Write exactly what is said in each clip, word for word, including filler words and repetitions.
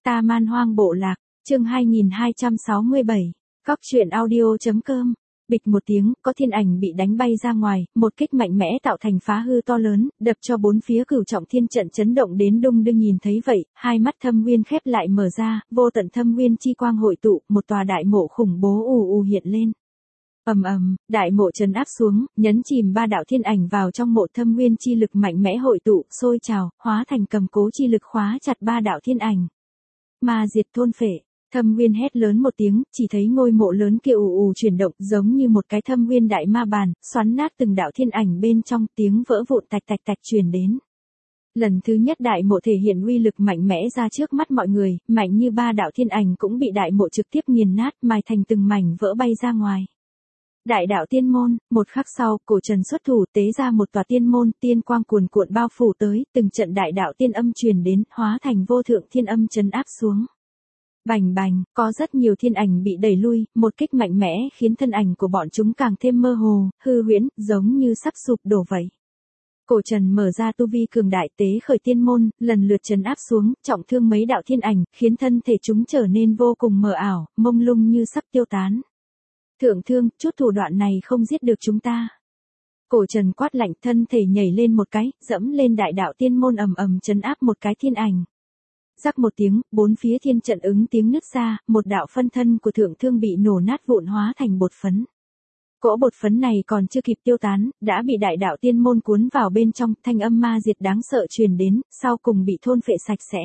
Ta Man Hoang Bộ Lạc, chương hai nghìn hai trăm sáu mươi bảy, Cóc truyện audio.com. Bịch một tiếng, có thiên ảnh bị đánh bay ra ngoài, một kích mạnh mẽ tạo thành phá hư to lớn, đập cho bốn phía Cửu Trọng Thiên trận chấn động đến đung đưa. Nhìn thấy vậy, hai mắt Thâm Nguyên khép lại mở ra, vô tận Thâm Nguyên chi quang hội tụ, một tòa đại mộ khủng bố ù ù hiện lên. Ầm ầm, đại mộ trấn áp xuống, nhấn chìm ba đạo thiên ảnh vào trong mộ. Thâm Nguyên chi lực mạnh mẽ hội tụ, sôi trào, hóa thành cầm cố chi lực khóa chặt ba đạo thiên ảnh. Ma diệt thôn phệ. Thâm Nguyên hét lớn một tiếng, chỉ thấy ngôi mộ lớn kia ù ù chuyển động, giống như một cái Thâm Nguyên đại ma bàn, xoắn nát từng đạo thiên ảnh bên trong, tiếng vỡ vụn tạch tạch tạch truyền đến. Lần thứ nhất đại mộ thể hiện uy lực mạnh mẽ ra trước mắt mọi người, mạnh như ba đạo thiên ảnh cũng bị đại mộ trực tiếp nghiền nát, mài thành từng mảnh vỡ bay ra ngoài. Đại đạo tiên môn, một khắc sau, Cổ Trần xuất thủ tế ra một tòa tiên môn, tiên quang cuồn cuộn bao phủ tới, từng trận đại đạo tiên âm truyền đến, hóa thành vô thượng thiên âm trấn áp xuống. Bành bành, có rất nhiều thiên ảnh bị đẩy lui, một kích mạnh mẽ khiến thân ảnh của bọn chúng càng thêm mơ hồ, hư huyễn, giống như sắp sụp đổ vậy. Cổ Trần mở ra tu vi cường đại tế khởi tiên môn, lần lượt trấn áp xuống, trọng thương mấy đạo thiên ảnh, khiến thân thể chúng trở nên vô cùng mờ ảo, mông lung như sắp tiêu tán. Thượng Thương, chút thủ đoạn này không giết được chúng ta. Cổ Trần quát lạnh, thân thể nhảy lên một cái, dẫm lên đại đạo tiên môn, ầm ầm trấn áp một cái thiên ảnh. Rắc một tiếng, bốn phía thiên trận ứng tiếng nứt ra, một đạo phân thân của Thượng Thương bị nổ nát vụn hóa thành bột phấn. Cỗ bột phấn này còn chưa kịp tiêu tán, đã bị đại đạo tiên môn cuốn vào bên trong, thanh âm ma diệt đáng sợ truyền đến, sau cùng bị thôn phệ sạch sẽ.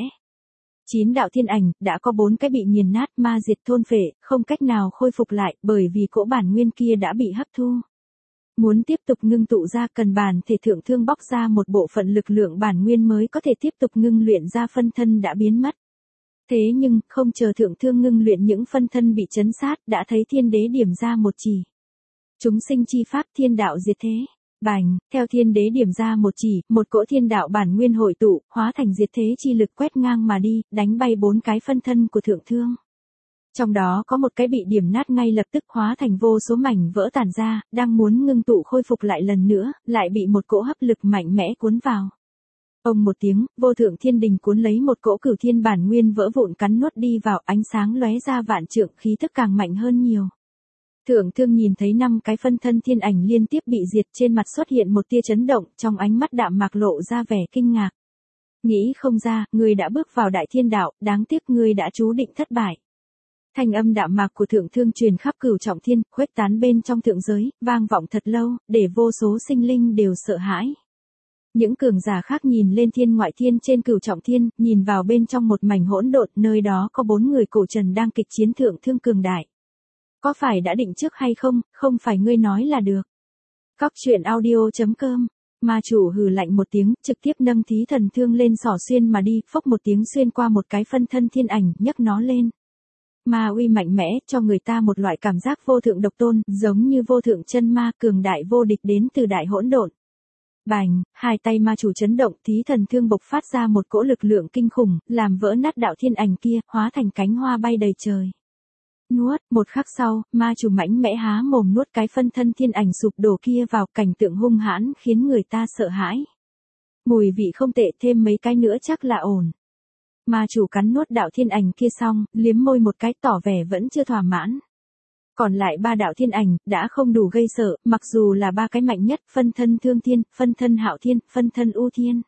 Chín đạo thiên ảnh, đã có bốn cái bị nghiền nát, ma diệt thôn phệ, không cách nào khôi phục lại, bởi vì cỗ bản nguyên kia đã bị hấp thu. Muốn tiếp tục ngưng tụ ra, cần bản thể Thượng Thương bóc ra một bộ phận lực lượng bản nguyên mới có thể tiếp tục ngưng luyện ra phân thân đã biến mất. Thế nhưng, không chờ Thượng Thương ngưng luyện những phân thân bị chấn sát, đã thấy thiên đế điểm ra một chỉ. Chúng sinh chi pháp, thiên đạo diệt thế. Bành, theo thiên đế điểm ra một chỉ, một cỗ thiên đạo bản nguyên hội tụ, hóa thành diệt thế chi lực quét ngang mà đi, đánh bay bốn cái phân thân của Thượng Thương. Trong đó có một cái bị điểm nát ngay lập tức, hóa thành vô số mảnh vỡ tản ra, đang muốn ngưng tụ khôi phục lại lần nữa, lại bị một cỗ hấp lực mạnh mẽ cuốn vào. Ông một tiếng, vô thượng thiên đình cuốn lấy một cỗ cửu thiên bản nguyên vỡ vụn cắn nuốt đi vào, ánh sáng lóe ra vạn trượng, khí thức càng mạnh hơn nhiều. Thượng Thương nhìn thấy năm cái phân thân thiên ảnh liên tiếp bị diệt, trên mặt xuất hiện một tia chấn động, trong ánh mắt đạm mạc lộ ra vẻ kinh ngạc. Nghĩ không ra, ngươi đã bước vào đại thiên đạo, đáng tiếc ngươi đã chú định thất bại. Thanh âm đạm mạc của Thượng Thương truyền khắp Cửu Trọng Thiên, khuếch tán bên trong thượng giới, vang vọng thật lâu, để vô số sinh linh đều sợ hãi. Những cường giả khác nhìn lên thiên ngoại thiên trên Cửu Trọng Thiên, nhìn vào bên trong một mảnh hỗn độn, nơi đó có bốn người Cổ Trần đang kịch chiến Thượng Thương cường đại. Có phải đã định trước hay không, không phải ngươi nói là được. Cóc truyện audio.com. Ma chủ hừ lạnh một tiếng, trực tiếp nâng Thí Thần Thương lên xỏ xuyên mà đi, phốc một tiếng xuyên qua một cái phân thân thiên ảnh, nhấc nó lên. Ma uy mạnh mẽ, cho người ta một loại cảm giác vô thượng độc tôn, giống như vô thượng chân ma cường đại vô địch đến từ đại hỗn độn. Bành, hai tay ma chủ chấn động, Thí Thần Thương bộc phát ra một cỗ lực lượng kinh khủng, làm vỡ nát đạo thiên ảnh kia, hóa thành cánh hoa bay đầy trời. Nuốt, một khắc sau, ma chủ mãnh mẽ há mồm nuốt cái phân thân thiên ảnh sụp đổ kia vào, cảnh tượng hung hãn khiến người ta sợ hãi. Mùi vị không tệ, thêm mấy cái nữa chắc là ổn. Ma chủ cắn nuốt đạo thiên ảnh kia xong, liếm môi một cái tỏ vẻ vẫn chưa thỏa mãn. Còn lại ba đạo thiên ảnh, đã không đủ gây sợ, mặc dù là ba cái mạnh nhất, phân thân Thương Thiên, phân thân Hạo Thiên, phân thân U Thiên.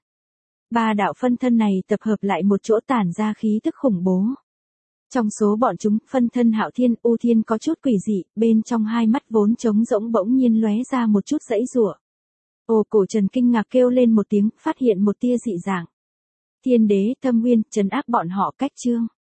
Ba đạo phân thân này tập hợp lại một chỗ tản ra khí tức khủng bố. Trong số bọn chúng, phân thân Hạo Thiên, U Thiên có chút quỷ dị, bên trong hai mắt vốn trống rỗng bỗng nhiên lóe ra một chút giãy giụa. Ồ, Cổ Trần kinh ngạc kêu lên một tiếng, phát hiện một tia dị dạng. Thiên đế, Thâm Nguyên, trấn áp bọn họ cách chương.